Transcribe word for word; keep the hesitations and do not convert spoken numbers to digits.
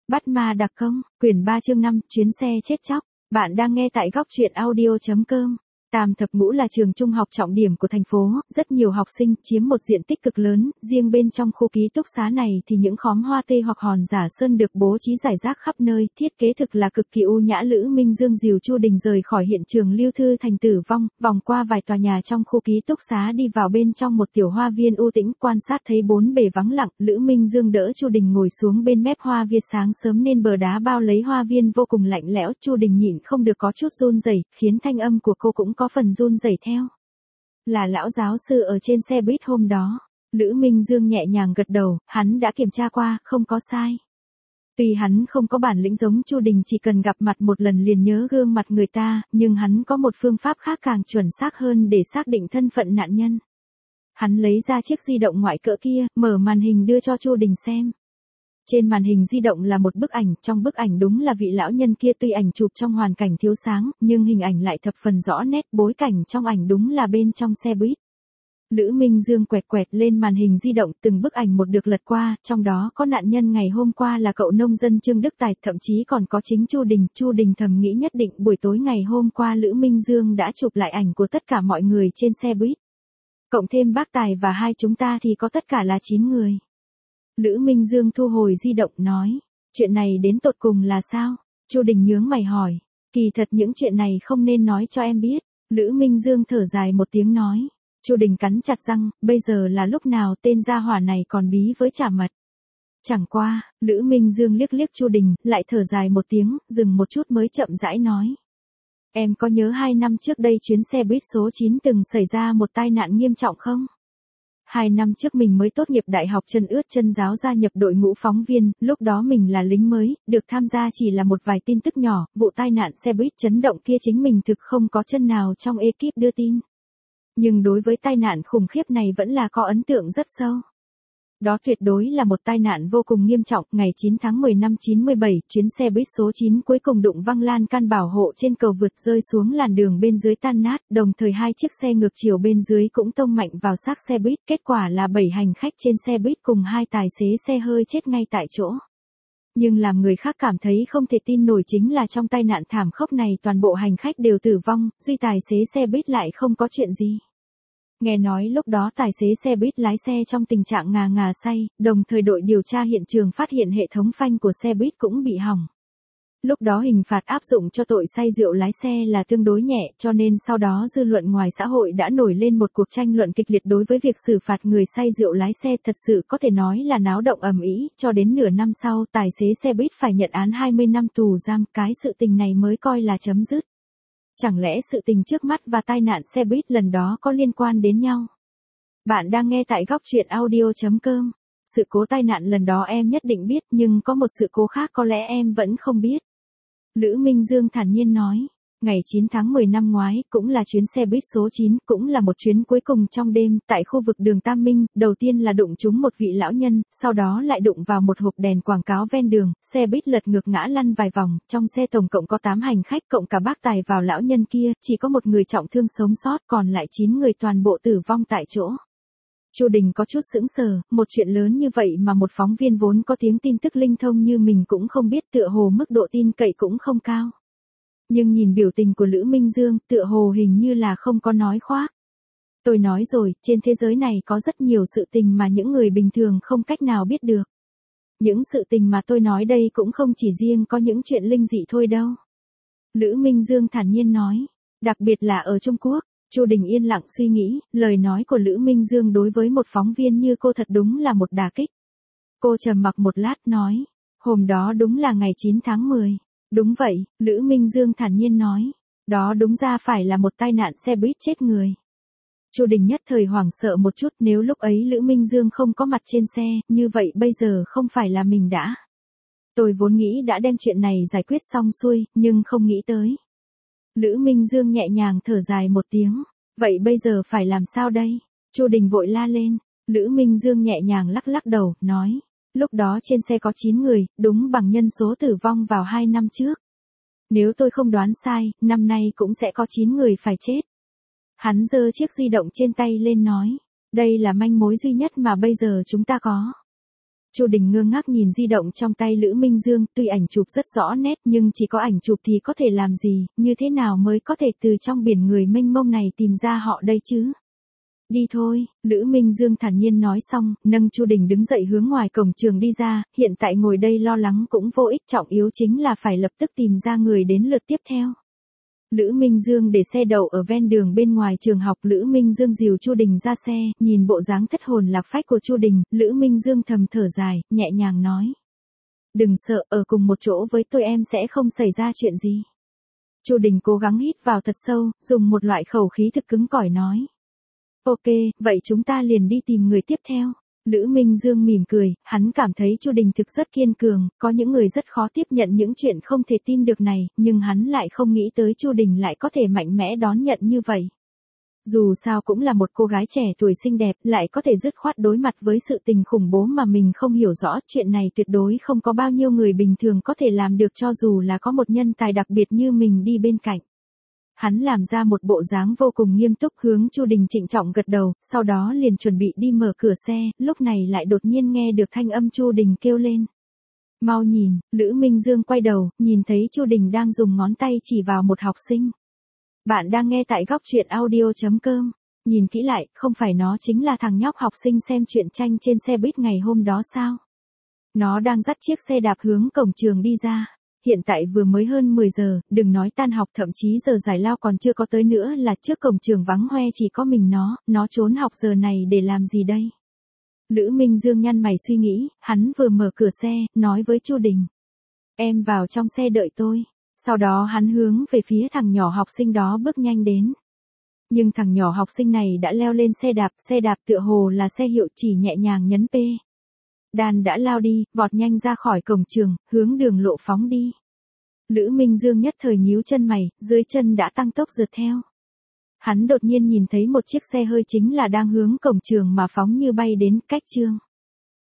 Bắt ma đặc công, quyển ba chương năm, chuyến xe chết chóc. Bạn đang nghe tại góc truyện audio chấm com. Tam Thập Ngũ là trường trung học trọng điểm của thành phố, rất nhiều học sinh, chiếm một diện tích cực lớn, riêng bên trong khu ký túc xá này thì những khóm hoa tê hoặc hòn giả sơn được bố trí rải rác khắp nơi, thiết kế thực là cực kỳ ưu nhã. Lữ Minh Dương dìu Chu Đình rời khỏi hiện trường Lưu Thư Thành tử vong, vòng qua vài tòa nhà trong khu ký túc xá đi vào bên trong một tiểu hoa viên u tĩnh, quan sát thấy bốn bề vắng lặng, Lữ Minh Dương đỡ Chu Đình ngồi xuống bên mép hoa viên, sáng sớm nên bờ đá bao lấy hoa viên vô cùng lạnh lẽo, Chu Đình nhịn không được có chút run rẩy, khiến thanh âm của cô cũng có phần run rẩy theo. Là lão giáo sư ở trên xe buýt hôm đó. Lữ Minh Dương nhẹ nhàng gật đầu, hắn đã kiểm tra qua, không có sai. Tuy hắn không có bản lĩnh giống Chu Đình chỉ cần gặp mặt một lần liền nhớ gương mặt người ta, nhưng hắn có một phương pháp khác càng chuẩn xác hơn để xác định thân phận nạn nhân. Hắn lấy ra chiếc di động ngoại cỡ kia, mở màn hình đưa cho Chu Đình xem. Trên màn hình di động là một bức ảnh, trong bức ảnh đúng là vị lão nhân kia, tuy ảnh chụp trong hoàn cảnh thiếu sáng, nhưng hình ảnh lại thập phần rõ nét, bối cảnh trong ảnh đúng là bên trong xe buýt. Lữ Minh Dương quẹt quẹt lên màn hình di động, từng bức ảnh một được lật qua, trong đó có nạn nhân ngày hôm qua là cậu nông dân Trương Đức Tài, thậm chí còn có chính Chu Đình. Chu Đình thầm nghĩ nhất định buổi tối ngày hôm qua Lữ Minh Dương đã chụp lại ảnh của tất cả mọi người trên xe buýt. Cộng thêm bác Tài và hai chúng ta thì có tất cả là chín người. Lữ Minh Dương thu hồi di động nói, chuyện này đến tột cùng là sao? Chu Đình nhướng mày hỏi, kỳ thật những chuyện này không nên nói cho em biết. Lữ Minh Dương thở dài một tiếng nói. Chu Đình cắn chặt răng, bây giờ là lúc nào tên gia hỏa này còn bí với chả mật. Chẳng qua, Lữ Minh Dương liếc liếc Chu Đình, lại thở dài một tiếng, dừng một chút mới chậm rãi nói. Em có nhớ hai năm trước đây chuyến xe buýt số chín từng xảy ra một tai nạn nghiêm trọng không? Hai năm trước mình mới tốt nghiệp đại học chân ướt chân ráo gia nhập đội ngũ phóng viên, lúc đó mình là lính mới, được tham gia chỉ là một vài tin tức nhỏ, vụ tai nạn xe buýt chấn động kia chính mình thực không có chân nào trong ekip đưa tin. Nhưng đối với tai nạn khủng khiếp này vẫn là có ấn tượng rất sâu. Đó tuyệt đối là một tai nạn vô cùng nghiêm trọng, ngày chín tháng mười năm chín mươi bảy, chuyến xe buýt số chín cuối cùng đụng văng lan can bảo hộ trên cầu vượt rơi xuống làn đường bên dưới tan nát, đồng thời hai chiếc xe ngược chiều bên dưới cũng tông mạnh vào xác xe buýt, kết quả là bảy hành khách trên xe buýt cùng hai tài xế xe hơi chết ngay tại chỗ. Nhưng làm người khác cảm thấy không thể tin nổi chính là trong tai nạn thảm khốc này toàn bộ hành khách đều tử vong, duy tài xế xe buýt lại không có chuyện gì. Nghe nói lúc đó tài xế xe buýt lái xe trong tình trạng ngà ngà say, đồng thời đội điều tra hiện trường phát hiện hệ thống phanh của xe buýt cũng bị hỏng. Lúc đó hình phạt áp dụng cho tội say rượu lái xe là tương đối nhẹ, cho nên sau đó dư luận ngoài xã hội đã nổi lên một cuộc tranh luận kịch liệt đối với việc xử phạt người say rượu lái xe, thật sự có thể nói là náo động ầm ĩ, cho đến nửa năm sau tài xế xe buýt phải nhận án hai mươi năm tù giam, cái sự tình này mới coi là chấm dứt. Chẳng lẽ sự tình trước mắt và tai nạn xe buýt lần đó có liên quan đến nhau? Bạn đang nghe tại góc truyện audio chấm com. Sự cố tai nạn lần đó em nhất định biết, nhưng có một sự cố khác có lẽ em vẫn không biết. Lữ Minh Dương thản nhiên nói. Ngày chín tháng mười năm ngoái, cũng là chuyến xe buýt số chín, cũng là một chuyến cuối cùng trong đêm, tại khu vực đường Tam Minh, đầu tiên là đụng trúng một vị lão nhân, sau đó lại đụng vào một hộp đèn quảng cáo ven đường, xe buýt lật ngược ngã lăn vài vòng, trong xe tổng cộng có tám hành khách cộng cả bác Tài vào lão nhân kia, chỉ có một người trọng thương sống sót, còn lại chín người toàn bộ tử vong tại chỗ. Chu Đình có chút sững sờ, một chuyện lớn như vậy mà một phóng viên vốn có tiếng tin tức linh thông như mình cũng không biết, tựa hồ mức độ tin cậy cũng không cao. Nhưng nhìn biểu tình của Lữ Minh Dương, tựa hồ hình như là không có nói khoác. Tôi nói rồi, trên thế giới này có rất nhiều sự tình mà những người bình thường không cách nào biết được. Những sự tình mà tôi nói đây cũng không chỉ riêng có những chuyện linh dị thôi đâu. Lữ Minh Dương thản nhiên nói, đặc biệt là ở Trung Quốc. Chu Đình yên lặng suy nghĩ, lời nói của Lữ Minh Dương đối với một phóng viên như cô thật đúng là một đả kích. Cô trầm mặc một lát nói, hôm đó đúng là ngày chín tháng mười. Đúng vậy, Lữ Minh Dương thản nhiên nói. Đó đúng ra phải là một tai nạn xe buýt chết người. Chu Đình nhất thời hoảng sợ một chút, nếu lúc ấy Lữ Minh Dương không có mặt trên xe, như vậy bây giờ không phải là mình đã. Tôi vốn nghĩ đã đem chuyện này giải quyết xong xuôi, nhưng không nghĩ tới. Lữ Minh Dương nhẹ nhàng thở dài một tiếng. Vậy bây giờ phải làm sao đây? Chu Đình vội la lên. Lữ Minh Dương nhẹ nhàng lắc lắc đầu, nói. Lúc đó trên xe có chín người, đúng bằng nhân số tử vong vào hai năm trước. Nếu tôi không đoán sai, năm nay cũng sẽ có chín người phải chết. Hắn giơ chiếc di động trên tay lên nói. Đây là manh mối duy nhất mà bây giờ chúng ta có. Chu Đình ngơ ngác nhìn di động trong tay Lữ Minh Dương, tuy ảnh chụp rất rõ nét nhưng chỉ có ảnh chụp thì có thể làm gì, như thế nào mới có thể từ trong biển người mênh mông này tìm ra họ đây chứ? Đi thôi, Lữ Minh Dương thản nhiên nói xong, nâng Chu Đình đứng dậy hướng ngoài cổng trường đi ra, hiện tại ngồi đây lo lắng cũng vô ích, trọng yếu chính là phải lập tức tìm ra người đến lượt tiếp theo. Lữ Minh Dương để xe đậu ở ven đường bên ngoài trường học, Lữ Minh Dương dìu Chu Đình ra xe, nhìn bộ dáng thất hồn lạc phách của Chu Đình, Lữ Minh Dương thầm thở dài, nhẹ nhàng nói. Đừng sợ, ở cùng một chỗ với tôi em sẽ không xảy ra chuyện gì. Chu Đình cố gắng hít vào thật sâu, dùng một loại khẩu khí thực cứng cỏi nói. Ok, vậy chúng ta liền đi tìm người tiếp theo. Lữ Minh Dương mỉm cười, hắn cảm thấy Chu Đình thực rất kiên cường, có những người rất khó tiếp nhận những chuyện không thể tin được này, nhưng hắn lại không nghĩ tới Chu Đình lại có thể mạnh mẽ đón nhận như vậy. Dù sao cũng là một cô gái trẻ tuổi xinh đẹp, lại có thể dứt khoát đối mặt với sự tình khủng bố mà mình không hiểu rõ, chuyện này tuyệt đối không có bao nhiêu người bình thường có thể làm được cho dù là có một nhân tài đặc biệt như mình đi bên cạnh. Hắn làm ra một bộ dáng vô cùng nghiêm túc hướng Chu Đình trịnh trọng gật đầu, sau đó liền chuẩn bị đi mở cửa xe, lúc này lại đột nhiên nghe được thanh âm Chu Đình kêu lên. Mau nhìn, Lữ Minh Dương quay đầu, nhìn thấy Chu Đình đang dùng ngón tay chỉ vào một học sinh. Bạn đang nghe tại góc truyện audio chấm com. Nhìn kỹ lại, không phải nó chính là thằng nhóc học sinh xem truyện tranh trên xe buýt ngày hôm đó sao? Nó đang dắt chiếc xe đạp hướng cổng trường đi ra. Hiện tại vừa mới hơn mười giờ, đừng nói tan học, thậm chí giờ giải lao còn chưa có tới nữa là trước cổng trường vắng hoe chỉ có mình nó, nó trốn học giờ này để làm gì đây? Lữ Minh Dương nhăn mày suy nghĩ, hắn vừa mở cửa xe, nói với Chu Đình. Em vào trong xe đợi tôi. Sau đó hắn hướng về phía thằng nhỏ học sinh đó bước nhanh đến. Nhưng thằng nhỏ học sinh này đã leo lên xe đạp, xe đạp tựa hồ là xe hiệu, chỉ nhẹ nhàng nhấn P. Đàn đã lao đi, vọt nhanh ra khỏi cổng trường, hướng đường lộ phóng đi. Lữ Minh Dương nhất thời nhíu chân mày, dưới chân đã tăng tốc rượt theo. Hắn đột nhiên nhìn thấy một chiếc xe hơi chính là đang hướng cổng trường mà phóng như bay đến, cách trường.